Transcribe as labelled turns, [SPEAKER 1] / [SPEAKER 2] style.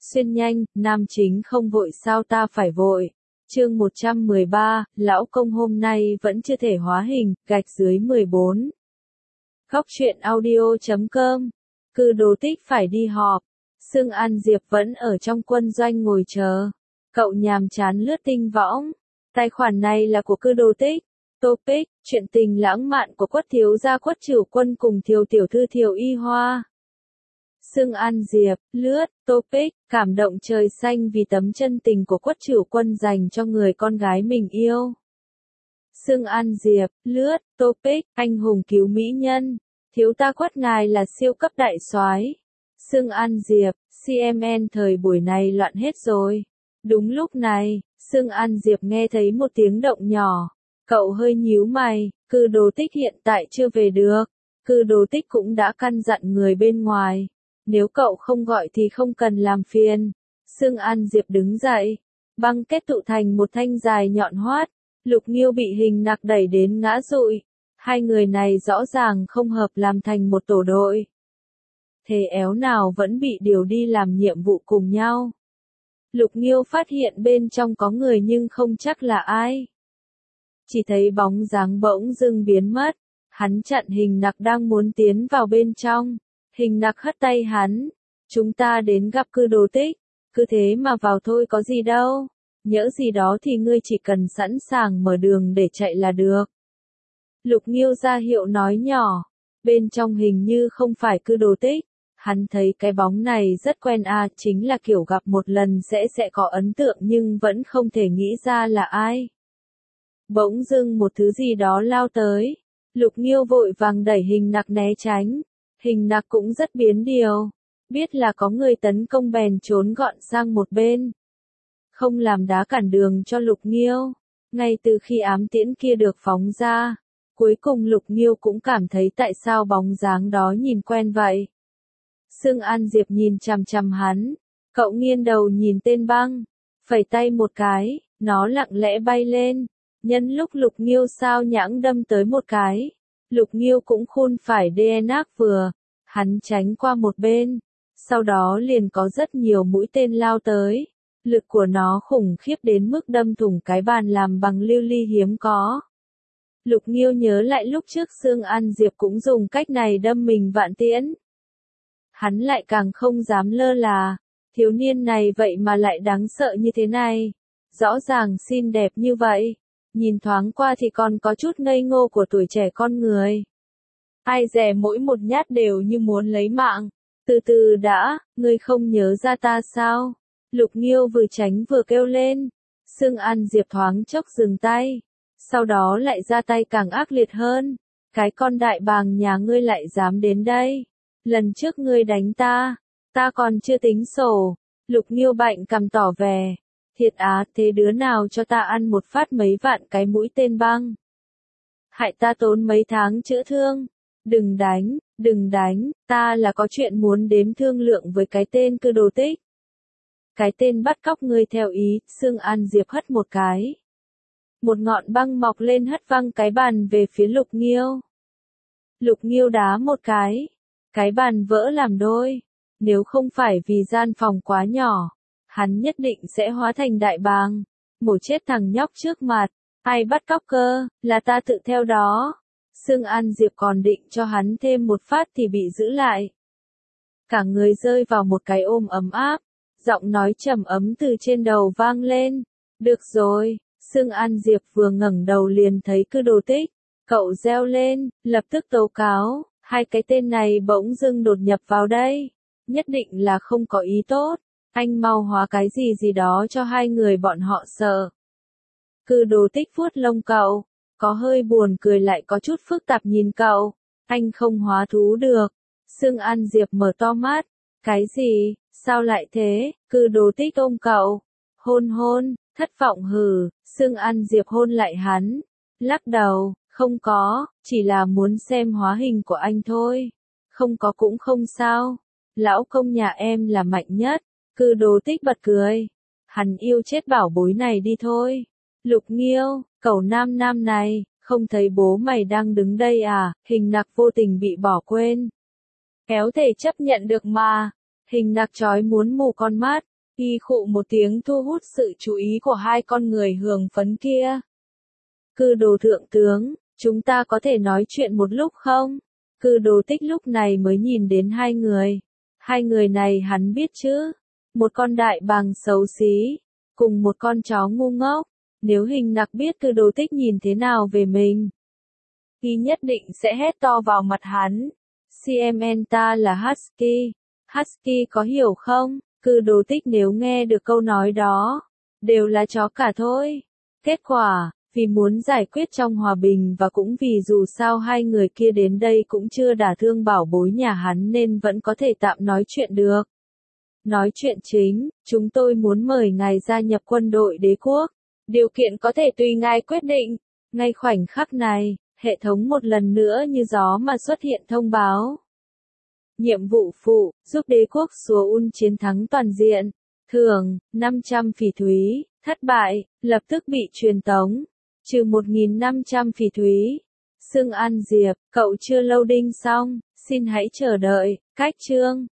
[SPEAKER 1] Xuyên nhanh, nam chính không vội sao ta phải vội. Chương 113, lão công hôm nay vẫn chưa thể hóa hình, gạch dưới 14. Góc truyện audio.com. Cư Đồ Tích phải đi họp. Sương An Diệp vẫn ở trong quân doanh ngồi chờ. Cậu nhàm chán lướt tinh võng. Tài khoản này là của Cư Đồ Tích. Topic, chuyện tình lãng mạn của Quất thiếu gia Quất Trửu Quân cùng Thiều tiểu thư Thiều Y Hoa. Sương An Diệp, lướt, topic, cảm động trời xanh vì tấm chân tình của Quất Trửu Quân dành cho người con gái mình yêu. Sương An Diệp, lướt, topic, anh hùng cứu mỹ nhân, thiếu ta Quất ngài là siêu cấp đại soái. Sương An Diệp, CMN thời buổi này loạn hết rồi. Đúng lúc này, Sương An Diệp nghe thấy một tiếng động nhỏ. Cậu hơi nhíu mày, Cư Đồ Tích hiện tại chưa về được. Cư Đồ Tích cũng đã căn dặn người bên ngoài. Nếu cậu không gọi thì không cần làm phiền. Sương An Diệp đứng dậy. Băng kết tụ thành một thanh dài nhọn hoắt. Lục Nghiêu bị Hình Nặc đẩy đến ngã rụi. Hai người này rõ ràng không hợp làm thành một tổ đội. Thế éo nào vẫn bị điều đi làm nhiệm vụ cùng nhau. Lục Nghiêu phát hiện bên trong có người nhưng không chắc là ai. Chỉ thấy bóng dáng bỗng dưng biến mất. Hắn chặn Hình Nặc đang muốn tiến vào bên trong. Hình Nặc hất tay hắn. Chúng ta đến gặp Cư Đồ Tích. Cứ thế mà vào thôi có gì đâu. Nhỡ gì đó thì ngươi chỉ cần sẵn sàng mở đường để chạy là được. Lục Nghiêu ra hiệu nói nhỏ. Bên trong hình như không phải Cư Đồ Tích. Hắn thấy cái bóng này rất quen chính là kiểu gặp một lần sẽ có ấn tượng nhưng vẫn không thể nghĩ ra là ai. Bỗng dưng một thứ gì đó lao tới. Lục Nghiêu vội vàng đẩy Hình Nặc né tránh. Hình Nặc cũng rất biến điều. Biết là có người tấn công bèn trốn gọn sang một bên. Không làm đá cản đường cho Lục Nghiêu. Ngay từ khi ám tiễn kia được phóng ra. Cuối cùng Lục Nghiêu cũng cảm thấy tại sao bóng dáng đó nhìn quen vậy. Sương An Diệp nhìn chằm chằm hắn. Cậu nghiêng đầu nhìn tên băng. Phẩy tay một cái. Nó lặng lẽ bay lên. Nhân lúc Lục Nghiêu sao nhãng đâm tới một cái. Lục Nghiêu cũng khôn phải DNAC vừa. Hắn tránh qua một bên. Sau đó liền có rất nhiều mũi tên lao tới. Lực của nó khủng khiếp đến mức đâm thủng cái bàn làm bằng lưu ly hiếm có. Lục Nghiêu nhớ lại lúc trước Sương An Diệp cũng dùng cách này đâm mình vạn tiễn. Hắn lại càng không dám lơ là. Thiếu niên này vậy mà lại đáng sợ như thế này. Rõ ràng xinh đẹp như vậy. Nhìn thoáng qua thì còn có chút ngây ngô của tuổi trẻ con người. Ai dè mỗi một nhát đều như muốn lấy mạng. Từ từ đã, ngươi không nhớ ra ta sao? Lục Nghiêu vừa tránh vừa kêu lên. Sương An Diệp thoáng chốc dừng tay. Sau đó lại ra tay càng ác liệt hơn. Cái con đại bàng nhà ngươi lại dám đến đây. Lần trước ngươi đánh ta còn chưa tính sổ. Lục Nghiêu bạnh cằm tỏ vẻ. Thiệt thế đứa nào cho ta ăn một phát mấy vạn cái mũi tên băng. Hại ta tốn mấy tháng chữa thương. Đừng đánh, ta là có chuyện muốn đếm thương lượng với cái tên Cư Đồ Tích. Cái tên bắt cóc ngươi theo ý, Sương An Diệp hất một cái. Một ngọn băng mọc lên hất văng cái bàn về phía Lục Nghiêu. Lục Nghiêu đá một cái bàn vỡ làm đôi. Nếu không phải vì gian phòng quá nhỏ, hắn nhất định sẽ hóa thành đại bàng. Mổ chết thằng nhóc trước mặt. Ai bắt cóc cơ, là ta tự theo đó. Sương An Diệp còn định cho hắn thêm một phát thì bị giữ lại. Cả người rơi vào một cái ôm ấm áp. Giọng nói trầm ấm từ trên đầu vang lên. Được rồi, Sương An Diệp vừa ngẩng đầu liền thấy Cư Đồ Tích. Cậu reo lên, lập tức tố cáo. Hai cái tên này bỗng dưng đột nhập vào đây. Nhất định là không có ý tốt. Anh mau hóa cái gì đó cho hai người bọn họ sợ. Cư Đồ Tích vuốt lông cậu. Có hơi buồn cười lại có chút phức tạp nhìn cậu. Anh không hóa thú được. Sương An Diệp mở to mắt. Cái gì, sao lại thế? Cư Đồ Tích ôm cậu. Hôn, thất vọng hừ. Sương An Diệp hôn lại hắn. Lắc đầu, không có, chỉ là muốn xem hóa hình của anh thôi. Không có cũng không sao. Lão công nhà em là mạnh nhất. Cư Đồ Tích bật cười. Hắn yêu chết bảo bối này đi thôi. Lục Nghiêu, cậu nam này, không thấy bố mày đang đứng đây à? Hình Nặc vô tình bị bỏ quên. Kéo thể chấp nhận được mà. Hình Nặc chói muốn mù con mắt. Hi khụ một tiếng thu hút sự chú ý của hai con người hưởng phấn kia. Cư đồ thượng tướng, chúng ta có thể nói chuyện một lúc không? Cư đồ tích lúc này mới nhìn đến hai người. Hai người này hắn biết chứ? Một con đại bàng xấu xí, cùng một con chó ngu ngốc. Nếu Hình Nặc biết cư đồ tích nhìn thế nào về mình, y nhất định sẽ hét to vào mặt hắn. CMN ta là Husky. Husky có hiểu không? Cư đồ tích nếu nghe được câu nói đó, đều là chó cả thôi. Kết quả, vì muốn giải quyết trong hòa bình và cũng vì dù sao hai người kia đến đây cũng chưa đả thương bảo bối nhà hắn nên vẫn có thể tạm nói chuyện được. Nói chuyện chính, chúng tôi muốn mời ngài gia nhập quân đội đế quốc. Điều kiện có thể tùy ngài quyết định. Ngay khoảnh khắc này, hệ thống một lần nữa như gió mà xuất hiện thông báo. Nhiệm vụ phụ, giúp đế quốc Seoul chiến thắng toàn diện. Thưởng, 500 phỉ thúy. Thất bại, lập tức bị truyền tống. Trừ 1.500 phỉ thúy. Sương An Diệp, cậu chưa loading xong, xin hãy chờ đợi. Cách chương.